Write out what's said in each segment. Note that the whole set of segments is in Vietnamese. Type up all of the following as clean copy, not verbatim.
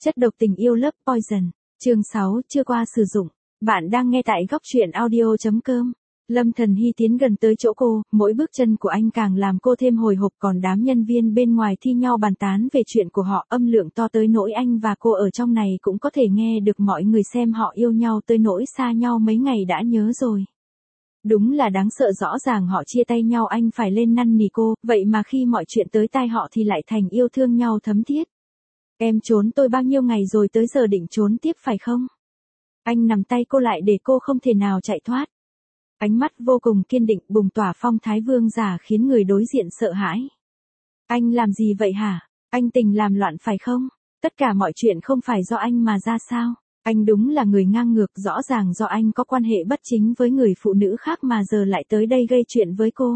Chất độc tình yêu Love Poison, chương 6, chưa qua sử dụng. Bạn đang nghe tại góc truyện audio.com. Lâm Thần Hy tiến gần tới chỗ cô, mỗi bước chân của anh càng làm cô thêm hồi hộp, còn đám nhân viên bên ngoài thi nhau bàn tán về chuyện của họ, âm lượng to tới nỗi anh và cô ở trong này cũng có thể nghe được. Mọi người xem họ yêu nhau tới nỗi xa nhau mấy ngày đã nhớ rồi. Đúng là đáng sợ, rõ ràng họ chia tay nhau anh phải lên năn nỉ cô, vậy mà khi mọi chuyện tới tai họ thì lại thành yêu thương nhau thấm thiết. Em trốn tôi bao nhiêu ngày rồi, tới giờ định trốn tiếp phải không? Anh nắm tay cô lại để cô không thể nào chạy thoát. Ánh mắt vô cùng kiên định, bùng tỏa phong thái vương giả khiến người đối diện sợ hãi. Anh làm gì vậy hả? Anh tình làm loạn phải không? Tất cả mọi chuyện không phải do anh mà ra sao? Anh đúng là người ngang ngược, rõ ràng do anh có quan hệ bất chính với người phụ nữ khác mà giờ lại tới đây gây chuyện với cô.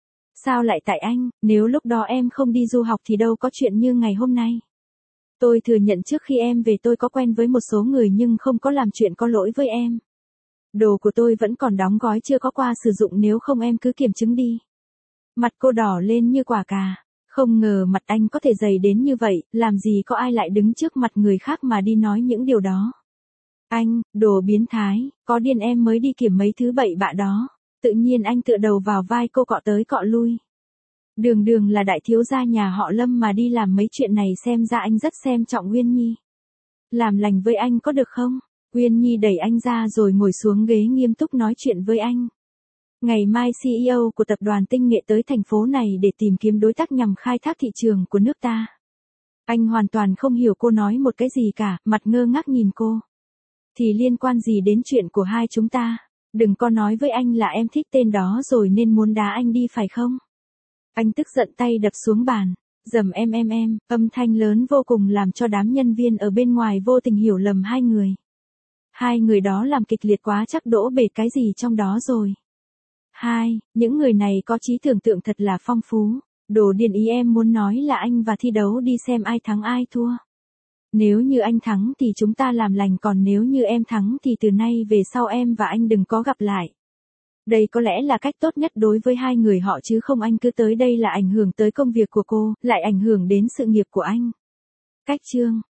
Sao lại tại anh, nếu lúc đó em không đi du học thì đâu có chuyện như ngày hôm nay. Tôi thừa nhận trước khi em về tôi có quen với một số người nhưng không có làm chuyện có lỗi với em. Đồ của tôi vẫn còn đóng gói chưa có qua sử dụng, nếu không em cứ kiểm chứng đi. Mặt cô đỏ lên như quả cà. Không ngờ mặt anh có thể dày đến như vậy, làm gì có ai lại đứng trước mặt người khác mà đi nói những điều đó. Anh, đồ biến thái, có điên em mới đi kiểm mấy thứ bậy bạ đó. Tự nhiên anh tựa đầu vào vai cô cọ tới cọ lui. Đường đường là đại thiếu gia nhà họ Lâm mà đi làm mấy chuyện này, xem ra anh rất xem trọng Uyên Nhi. Làm lành với anh có được không? Uyên Nhi đẩy anh ra rồi ngồi xuống ghế nghiêm túc nói chuyện với anh. Ngày mai CEO của tập đoàn Tinh Nghệ tới thành phố này để tìm kiếm đối tác nhằm khai thác thị trường của nước ta. Anh hoàn toàn không hiểu cô nói một cái gì cả, mặt ngơ ngác nhìn cô. Thì liên quan gì đến chuyện của hai chúng ta? Đừng có nói với anh là em thích tên đó rồi nên muốn đá anh đi phải không? Anh tức giận tay đập xuống bàn, rầm em, âm thanh lớn vô cùng làm cho đám nhân viên ở bên ngoài vô tình hiểu lầm hai người. Hai người đó làm kịch liệt quá, chắc đổ bể cái gì trong đó rồi. Những người này có trí tưởng tượng thật là phong phú. Đồ điên, ý em muốn nói là anh và thi đấu đi xem ai thắng ai thua. Nếu như anh thắng thì chúng ta làm lành, còn nếu như em thắng thì từ nay về sau em và anh đừng có gặp lại. Đây có lẽ là cách tốt nhất đối với hai người họ chứ không anh cứ tới đây là ảnh hưởng tới công việc của cô, lại ảnh hưởng đến sự nghiệp của anh. Cách chương